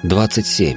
27.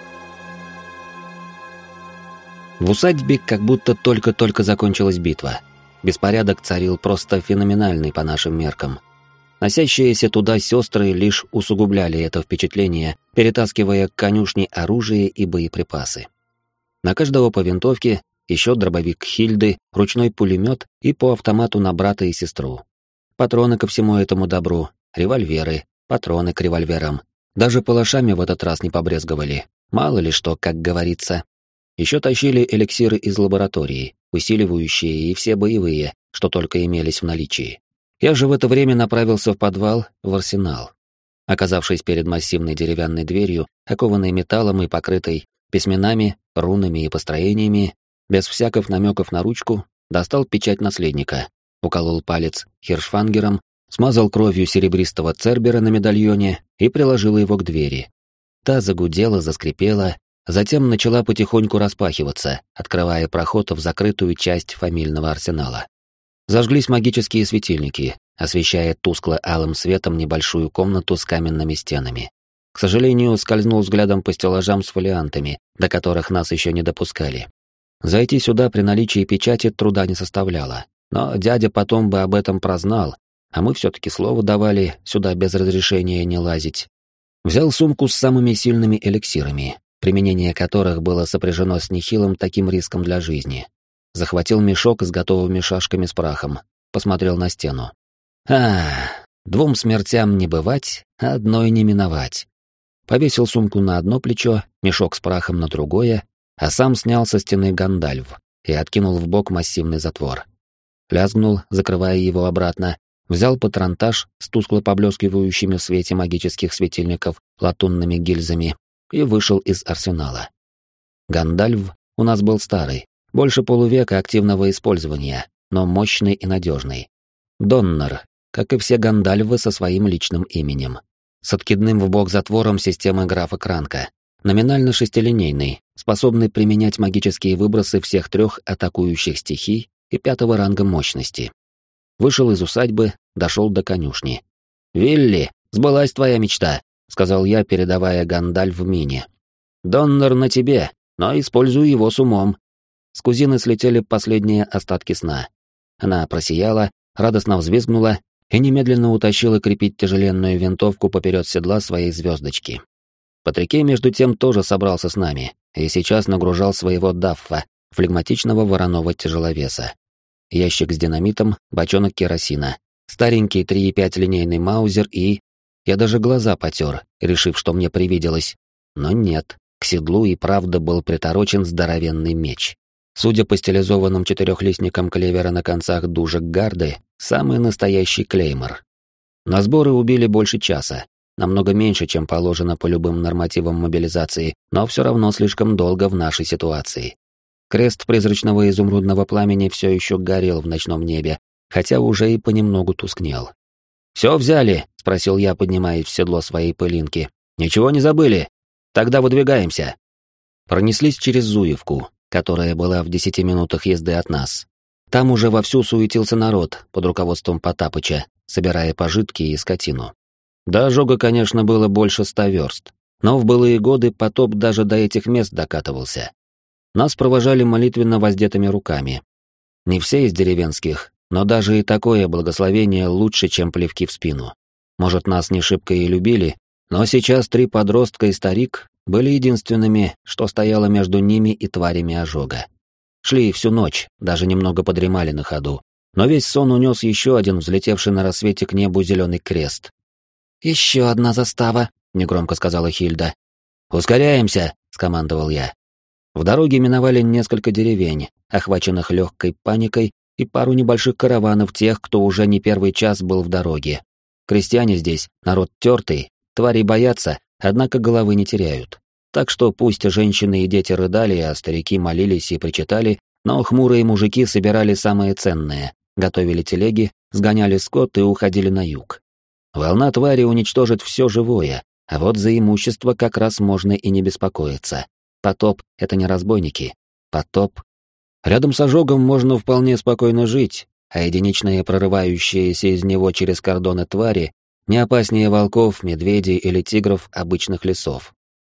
В усадьбе как будто только-только закончилась битва. Беспорядок царил просто феноменальный по нашим меркам. Носящиеся туда сестры лишь усугубляли это впечатление, перетаскивая к конюшне оружие и боеприпасы. На каждого по винтовке, еще дробовик Хильды, ручной пулемет и по автомату на брата и сестру. Патроны ко всему этому добру, револьверы, патроны к револьверам. Даже палашами в этот раз не побрезговали. Мало ли что, как говорится. Еще тащили эликсиры из лаборатории, усиливающие и все боевые, что только имелись в наличии. Я же в это время направился в подвал, в арсенал. Оказавшись перед массивной деревянной дверью, окованной металлом и покрытой письменами, рунами и построениями, без всяких намеков на ручку, достал печать наследника, уколол палец хиршфангером, смазал кровью серебристого цербера на медальоне и приложил его к двери. Та загудела, заскрипела, затем начала потихоньку распахиваться, открывая проход в закрытую часть фамильного арсенала. Зажглись магические светильники, освещая тускло-алым светом небольшую комнату с каменными стенами. К сожалению, скользнул взглядом по стеллажам с фолиантами, до которых нас еще не допускали. Зайти сюда при наличии печати труда не составляло, но дядя потом бы об этом прознал, а мы все-таки слово давали сюда без разрешения не лазить. Взял сумку с самыми сильными эликсирами, применение которых было сопряжено с нехилым таким риском для жизни. Захватил мешок с готовыми шашками с прахом, посмотрел на стену. Двум смертям не бывать, а одной не миновать. Повесил сумку на одно плечо, мешок с прахом на другое, а сам снял со стены гандальв и откинул в бок массивный затвор. Лязгнул, закрывая его обратно, взял патронтаж с тускло поблескивающими в свете магических светильников латунными гильзами и вышел из арсенала. Гандальв у нас был старый, больше полувека активного использования, но мощный и надежный. Доннер, как и все гандальвы со своим личным именем. С откидным в бок затвором системы графа Кранка. Номинально шестилинейный, способный применять магические выбросы всех трех атакующих стихий и 5-го ранга мощности. Вышел из усадьбы, дошел до конюшни. «Вилли, сбылась твоя мечта», — сказал я, передавая гандальв Мине. «Доннер на тебе, но используй его с умом». С кузины слетели последние остатки сна. Она просияла, радостно взвизгнула и немедленно утащила крепить тяжеленную винтовку поперед седла своей звездочки. Патрикей, между тем, тоже собрался с нами и сейчас нагружал своего даффа, флегматичного вороного тяжеловеса. Ящик с динамитом, бочонок керосина, старенький 3,5 линейный маузер и... Я даже глаза потер, решив, что мне привиделось. Но нет, к седлу и правда был приторочен здоровенный меч. Судя по стилизованным четырехлистникам клевера на концах дужек гарды, самый настоящий клеймор. На сборы убили больше часа, намного меньше, чем положено по любым нормативам мобилизации, но все равно слишком долго в нашей ситуации. Крест призрачного изумрудного пламени все еще горел в ночном небе, хотя уже и понемногу тускнел. «Все взяли?» — спросил я, поднимаясь в седло своей пылинки. «Ничего не забыли? Тогда выдвигаемся». Пронеслись через Зуевку, которая была в 10 минутах езды от нас. Там уже вовсю суетился народ под руководством Потапыча, собирая пожитки и скотину. До ожога, конечно, было больше 100 верст, но в былые годы потоп даже до этих мест докатывался. Нас провожали молитвенно воздетыми руками. Не все из деревенских, но даже и такое благословение лучше, чем плевки в спину. Может, нас не шибко и любили, но сейчас 3 подростка и старик были единственными, что стояло между ними и тварями ожога. Шли всю ночь, даже немного подремали на ходу, но весь сон унес еще один взлетевший на рассвете к небу зеленый крест. «Еще одна застава», — негромко сказала Хильда. «Ускоряемся», — скомандовал я. В дороге миновали несколько деревень, охваченных легкой паникой, и пару небольших караванов тех, кто уже не первый час был в дороге. Крестьяне здесь, народ тертый, твари боятся, однако головы не теряют. Так что пусть женщины и дети рыдали, а старики молились и причитали, но хмурые мужики собирали самое ценное, готовили телеги, сгоняли скот и уходили на юг. Волна твари уничтожит все живое, а вот за имущество как раз можно и не беспокоиться. Потоп — это не разбойники. Потоп. Рядом с ожогом можно вполне спокойно жить, а единичные прорывающиеся из него через кордоны твари не опаснее волков, медведей или тигров обычных лесов.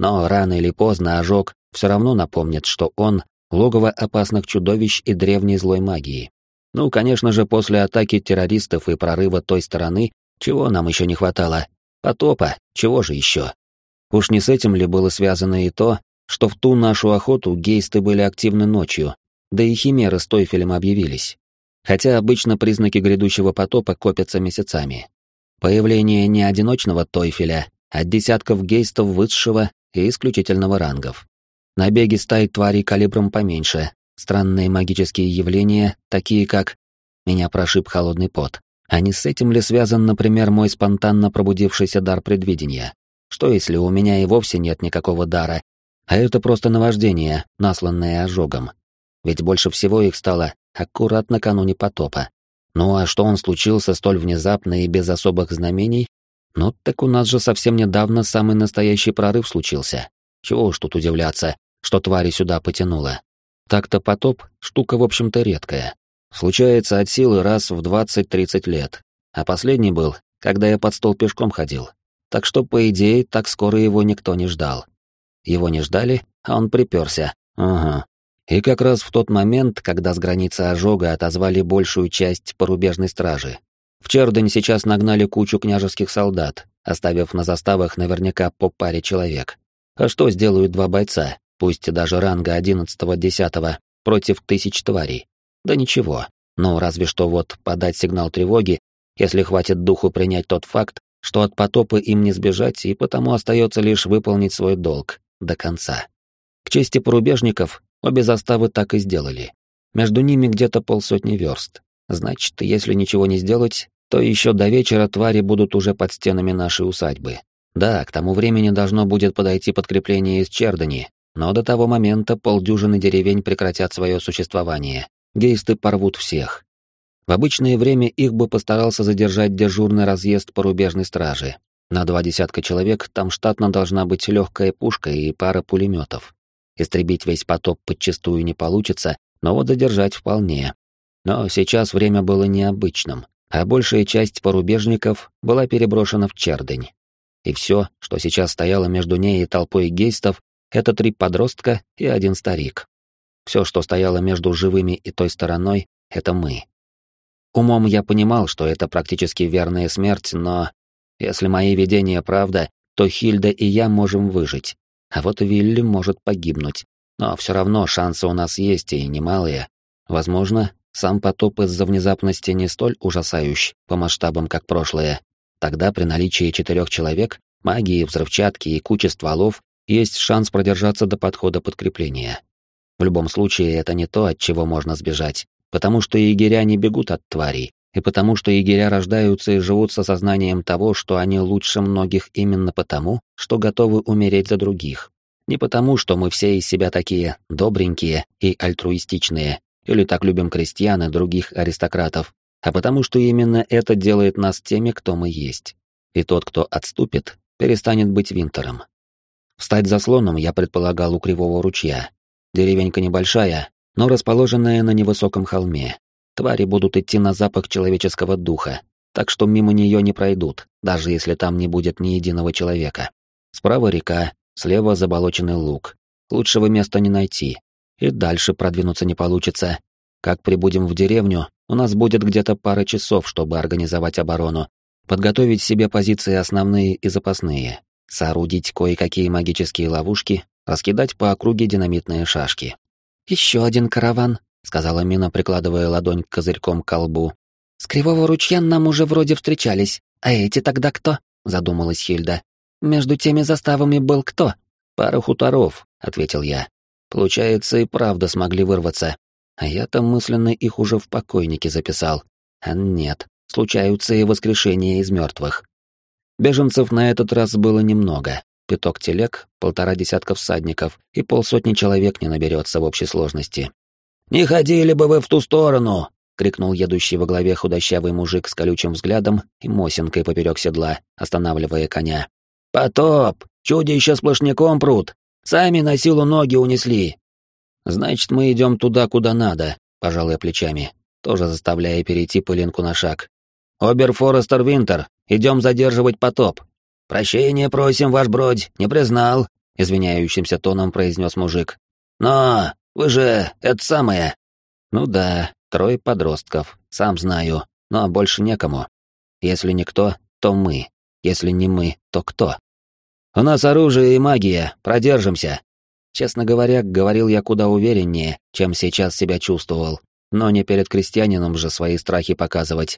но рано или поздно ожог все равно напомнит, что он — логово опасных чудовищ и древней злой магии. Ну, конечно же, после атаки террористов и прорыва той стороны, чего нам еще не хватало? Потопа, чего же еще? Уж не с этим ли было связано и то, что в ту нашу охоту гейсты были активны ночью, да и химеры с Тойфелем объявились. Хотя обычно признаки грядущего потопа копятся месяцами. Появление не одиночного Тойфеля, а десятков гейстов высшего и исключительного рангов. Набеги стаи тварей калибром поменьше, странные магические явления, такие как... Меня прошиб холодный пот. А не с этим ли связан, например, мой спонтанно пробудившийся дар предвидения? Что если у меня и вовсе нет никакого дара, а это просто наваждение, насланное ожогом? Ведь больше всего их стало аккурат накануне потопа. Ну а что он случился столь внезапно и без особых знамений? Ну так у нас же совсем недавно самый настоящий прорыв случился. Чего уж тут удивляться, что твари сюда потянуло. Так-то потоп — штука, в общем-то, редкая. Случается от силы раз в 20-30 лет. А последний был, когда я под стол пешком ходил. Так что, по идее, так скоро его никто не ждал. Его не ждали, а он приперся. Ага. И как раз в тот момент, когда с границы ожога отозвали большую часть порубежной стражи. В Чердень сейчас нагнали кучу княжеских солдат, оставив на заставах наверняка по паре человек. А что сделают два бойца, пусть даже ранга 11-10, против тысяч тварей? Да ничего. Ну, разве что вот подать сигнал тревоги, если хватит духу принять тот факт, что от потопа им не сбежать, и потому остается лишь выполнить свой долг до конца. К чести порубежников, обе заставы так и сделали. Между ними где-то 50 верст. Значит, если ничего не сделать, то еще до вечера твари будут уже под стенами нашей усадьбы. Да, к тому времени должно будет подойти подкрепление из Чердани, но до того момента полдюжины деревень прекратят свое существование. Гейсты порвут всех. В обычное время их бы постарался задержать дежурный разъезд порубежной стражи. На 20 человек там штатно должна быть легкая пушка и пара пулеметов. Истребить весь потоп подчистую не получится, но вот задержать вполне. Но сейчас время было необычным, а большая часть порубежников была переброшена в Чердень. И все, что сейчас стояло между ней и толпой гейстов, это 3 подростка и 1 старик. Все, что стояло между живыми и той стороной, это мы. Умом я понимал, что это практически верная смерть, но если мои видения правда, то Хильда и я можем выжить, а вот Вилли может погибнуть. Но все равно шансы у нас есть и немалые. Возможно, сам потоп из-за внезапности не столь ужасающий по масштабам, как прошлое. Тогда при наличии 4 человек, магии, взрывчатки и кучи стволов есть шанс продержаться до подхода подкрепления. В любом случае, это не то, от чего можно сбежать, потому что егеря не бегут от тварей, и потому что егеря рождаются и живут с осознанием того, что они лучше многих именно потому, что готовы умереть за других. Не потому, что мы все из себя такие добренькие и альтруистичные, или так любим крестьян и других аристократов, а потому что именно это делает нас теми, кто мы есть. И тот, кто отступит, перестанет быть Винтером. Встать заслоном я предполагал у Кривого ручья. Деревенька небольшая, но расположенная на невысоком холме. Твари будут идти на запах человеческого духа, так что мимо нее не пройдут, даже если там не будет ни единого человека. Справа река, слева заболоченный луг. Лучшего места не найти. И дальше продвинуться не получится. Как прибудем в деревню, у нас будет где-то пара часов, чтобы организовать оборону, подготовить себе позиции основные и запасные, соорудить кое-какие магические ловушки, раскидать по округе динамитные шашки. «Еще один караван», — сказала Мина, прикладывая ладонь козырьком к колбу. «С Кривого ручья нам уже вроде встречались. А эти тогда кто?» — задумалась Хильда. «Между теми заставами был кто?» «Пара хуторов», — ответил я. «Получается, и правда смогли вырваться. А я-то мысленно их уже в покойнике записал. А нет, случаются и воскрешения из мертвых». Беженцев на этот раз было немного. 5 телег, 1,5 десятка всадников и 50 человек не наберется в общей сложности. «Не ходили бы вы в ту сторону!» — крикнул едущий во главе худощавый мужик с колючим взглядом и мосинкой поперек седла, останавливая коня. «Потоп! Чудища сплошняком прут! Сами на силу ноги унесли!» «Значит, мы идем туда, куда надо», — пожал я плечами, тоже заставляя перейти пылинку на шаг. «Оберфорестер Винтер, идем задерживать потоп». «Прощения просим, ваш бродь, не признал», — извиняющимся тоном произнес мужик. «Но вы же это самое...» «Ну да, 3 подростков, сам знаю, но больше некому. Если никто, то мы. Если не мы, то кто? У нас оружие и магия, продержимся». Честно говоря, говорил я куда увереннее, чем сейчас себя чувствовал, но не перед крестьянином же свои страхи показывать.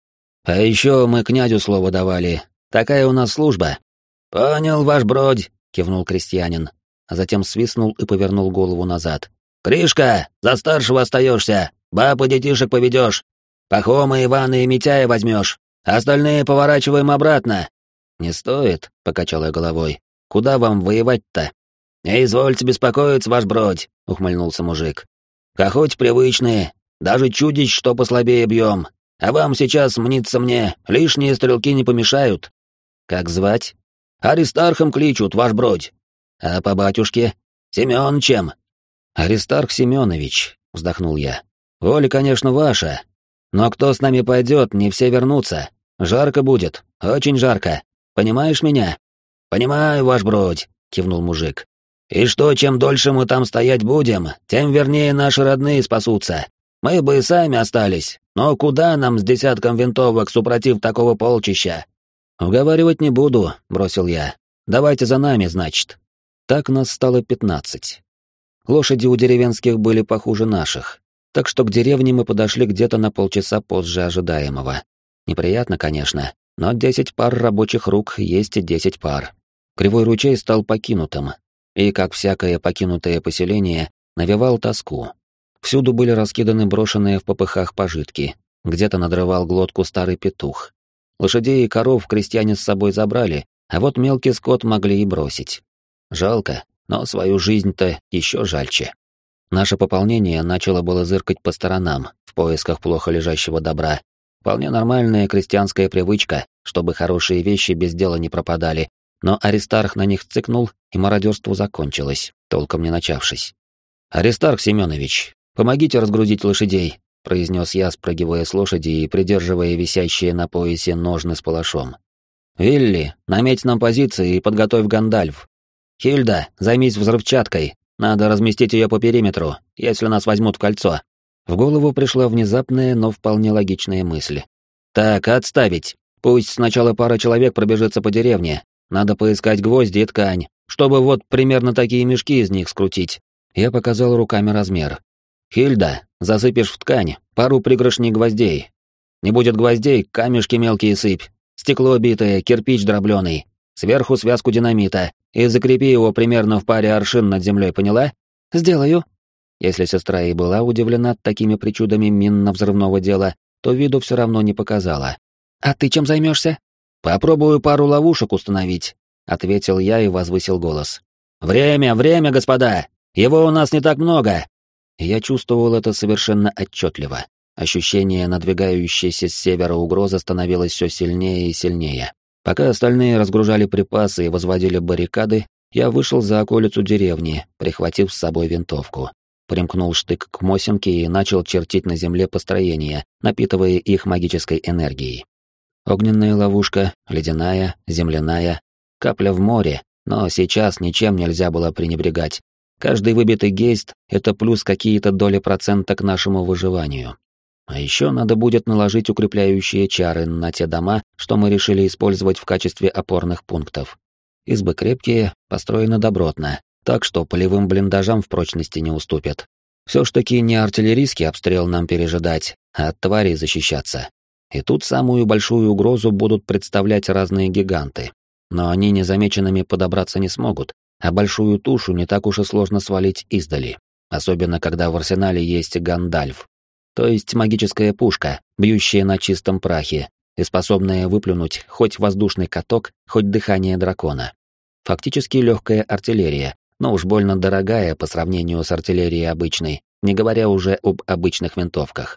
«А еще мы князю слово давали. Такая у нас служба». «Понял, ваш бродь», — кивнул крестьянин, а затем свистнул и повернул голову назад. «Кришка, за старшего остаешься, баб и детишек поведешь. Пахома, Ивана и Митяя возьмешь, остальные поворачиваем обратно». «Не стоит», — покачал я головой. «Куда вам воевать-то?» «Не извольте беспокоиться, ваш бродь», — ухмыльнулся мужик. «Охоть привычные, даже чудищ, что послабее бьем. А вам сейчас, мнится мне, лишние стрелки не помешают». «Как звать?» «Аристархом кличут, ваш бродь». «А по батюшке?» «Семёнычем». «Аристарх Семёнович», — вздохнул я. «Воля, конечно, ваша. Но кто с нами пойдет, не все вернутся. Жарко будет, очень жарко. Понимаешь меня?» «Понимаю, ваш бродь», — кивнул мужик. «И что, чем дольше мы там стоять будем, тем вернее наши родные спасутся. Мы бы и сами остались, но куда нам с десятком винтовок супротив такого полчища?» «Уговаривать не буду», — бросил я. «Давайте за нами, значит». Так нас стало 15. Лошади у деревенских были похуже наших, так что к деревне мы подошли где-то на полчаса позже ожидаемого. Неприятно, конечно, но 10 пар рабочих рук есть и 10 пар. Кривой ручей стал покинутым, и, как всякое покинутое поселение, навевал тоску. Всюду были раскиданы брошенные в попыхах пожитки, где-то надрывал глотку старый петух. Лошадей и коров крестьяне с собой забрали, а вот мелкий скот могли и бросить. Жалко, но свою жизнь-то еще жальче. Наше пополнение начало было зыркать по сторонам, в поисках плохо лежащего добра. Вполне нормальная крестьянская привычка, чтобы хорошие вещи без дела не пропадали, но Аристарх на них цыкнул, и мародерство закончилось, толком не начавшись. «Аристарх Семенович, помогите разгрузить лошадей», — произнес я, спрыгивая с лошади и придерживая висящие на поясе ножны с палашом. «Вилли, наметь нам позиции и подготовь Гандальф. Хильда, займись взрывчаткой, надо разместить ее по периметру, если нас возьмут в кольцо». В голову пришла внезапная, но вполне логичная мысль. «Так, отставить. Пусть сначала пара человек пробежится по деревне. Надо поискать гвозди и ткань, чтобы вот примерно такие мешки из них скрутить». Я показал руками размер. «Хильда, засыпешь в ткань пару пригоршней гвоздей. Не будет гвоздей, камешки мелкие сыпь, стекло битое, кирпич дробленый, сверху связку динамита и закрепи его примерно в паре аршин над землей, поняла?» «Сделаю». Если сестра и была удивлена такими причудами минно-взрывного дела, то виду все равно не показала. «А ты чем займешься?» «Попробую пару ловушек установить», — ответил я и возвысил голос. «Время, время, господа! Его у нас не так много!» Я чувствовал это совершенно отчетливо. Ощущение надвигающейся с севера угрозы становилось все сильнее и сильнее. Пока остальные разгружали припасы и возводили баррикады, я вышел за околицу деревни, прихватив с собой винтовку. Примкнул штык к Мосинке и начал чертить на земле построения, напитывая их магической энергией. Огненная ловушка, ледяная, земляная, капля в море, но сейчас ничем нельзя было пренебрегать. Каждый выбитый гейст — это плюс какие-то доли процента к нашему выживанию. А еще надо будет наложить укрепляющие чары на те дома, что мы решили использовать в качестве опорных пунктов. Избы крепкие, построены добротно, так что полевым блиндажам в прочности не уступят. Все ж таки не артиллерийский обстрел нам пережидать, а от тварей защищаться. И тут самую большую угрозу будут представлять разные гиганты. Но они незамеченными подобраться не смогут, а большую тушу не так уж и сложно свалить издали. Особенно, когда в арсенале есть Гандальф. То есть магическая пушка, бьющая на чистом прахе, и способная выплюнуть хоть воздушный каток, хоть дыхание дракона. Фактически легкая артиллерия, но уж больно дорогая по сравнению с артиллерией обычной, не говоря уже об обычных винтовках.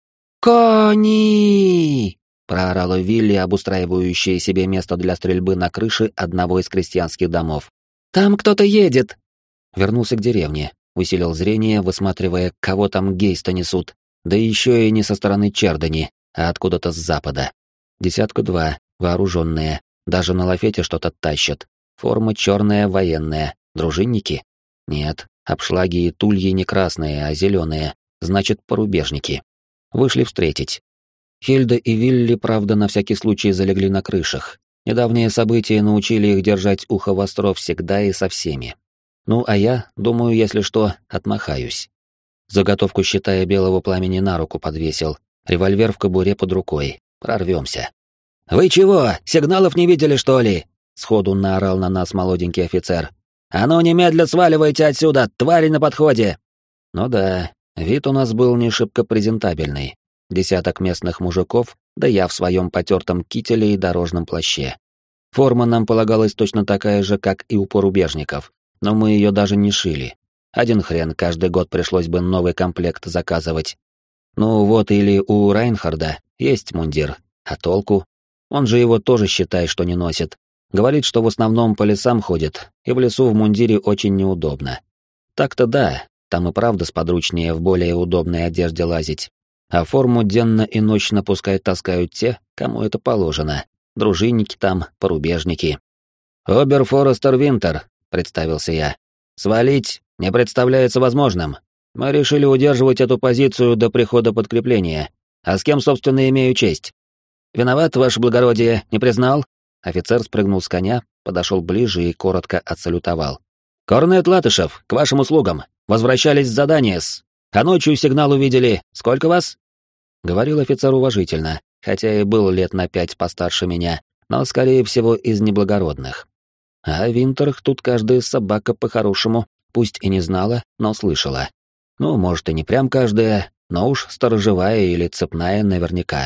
«Кони!» — проорала Вилли, обустраивающая себе место для стрельбы на крыше одного из крестьянских домов. «Там кто-то едет!» Вернулся к деревне, усилил зрение, высматривая, кого там гейста несут, да еще и не со стороны Чердани, а откуда-то с запада. 2, вооруженные, даже на лафете что-то тащат. Форма черная, военная, Дружинники? Нет, обшлаги и тульи не красные, а зеленые, значит, порубежники. Вышли встретить. Хильда и Вилли, правда, на всякий случай залегли на крышах. Недавние события научили их держать ухо востро всегда и со всеми. Ну, а я, думаю, если что, отмахаюсь. Заготовку, считая белого пламени, на руку подвесил. Револьвер в кобуре под рукой. Прорвемся. «Вы чего, сигналов не видели, что ли?» Сходу наорал на нас молоденький офицер. «А ну, немедля сваливайте отсюда, твари на подходе!» Ну да, вид у нас был не шибко презентабельный. Десяток местных мужиков, да я в своем потертом кителе и дорожном плаще. Форма нам полагалась точно такая же, как и у порубежников, но мы ее даже не шили. Один хрен, каждый год пришлось бы новый комплект заказывать. Ну вот или у Райнхарда есть мундир, а толку? Он же его тоже, считай, что не носит. Говорит, что в основном по лесам ходит, и в лесу в мундире очень неудобно. Так-то да, там и правда сподручнее в более удобной одежде лазить. А форму денно и ночно пускай таскают те, кому это положено. Дружинники там, порубежники. «Оберфорестер Винтер», — представился я. «Свалить не представляется возможным. Мы решили удерживать эту позицию до прихода подкрепления. А с кем, собственно, имею честь?» «Виноват, ваше благородие, не признал?» Офицер спрыгнул с коня, подошел ближе и коротко отсалютовал. «Корнет Латышев, к вашим услугам. Возвращались с задания-с. А ночью сигнал увидели. Сколько вас?» Говорил офицер уважительно, хотя и был лет на 5 постарше меня, но, скорее всего, из неблагородных. А о Винтерах тут каждая собака по-хорошему, пусть и не знала, но слышала. Ну, может, и не прям каждая, но уж сторожевая или цепная наверняка.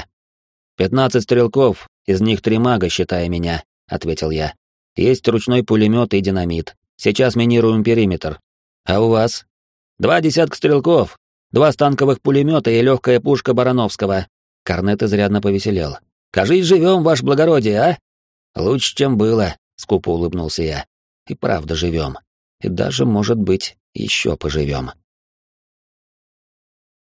15 стрелков, из них 3 мага, считая меня», — ответил я. «Есть ручной пулемет и динамит. Сейчас минируем периметр. А у вас?» 2 десятка стрелков, 2 станковых пулемета и легкая пушка Барановского». Корнет изрядно повеселел. «Кажись, живем, ваше благородие, а?» «Лучше, чем было», — скупо улыбнулся я. «И правда живем. И даже, может быть, еще поживем».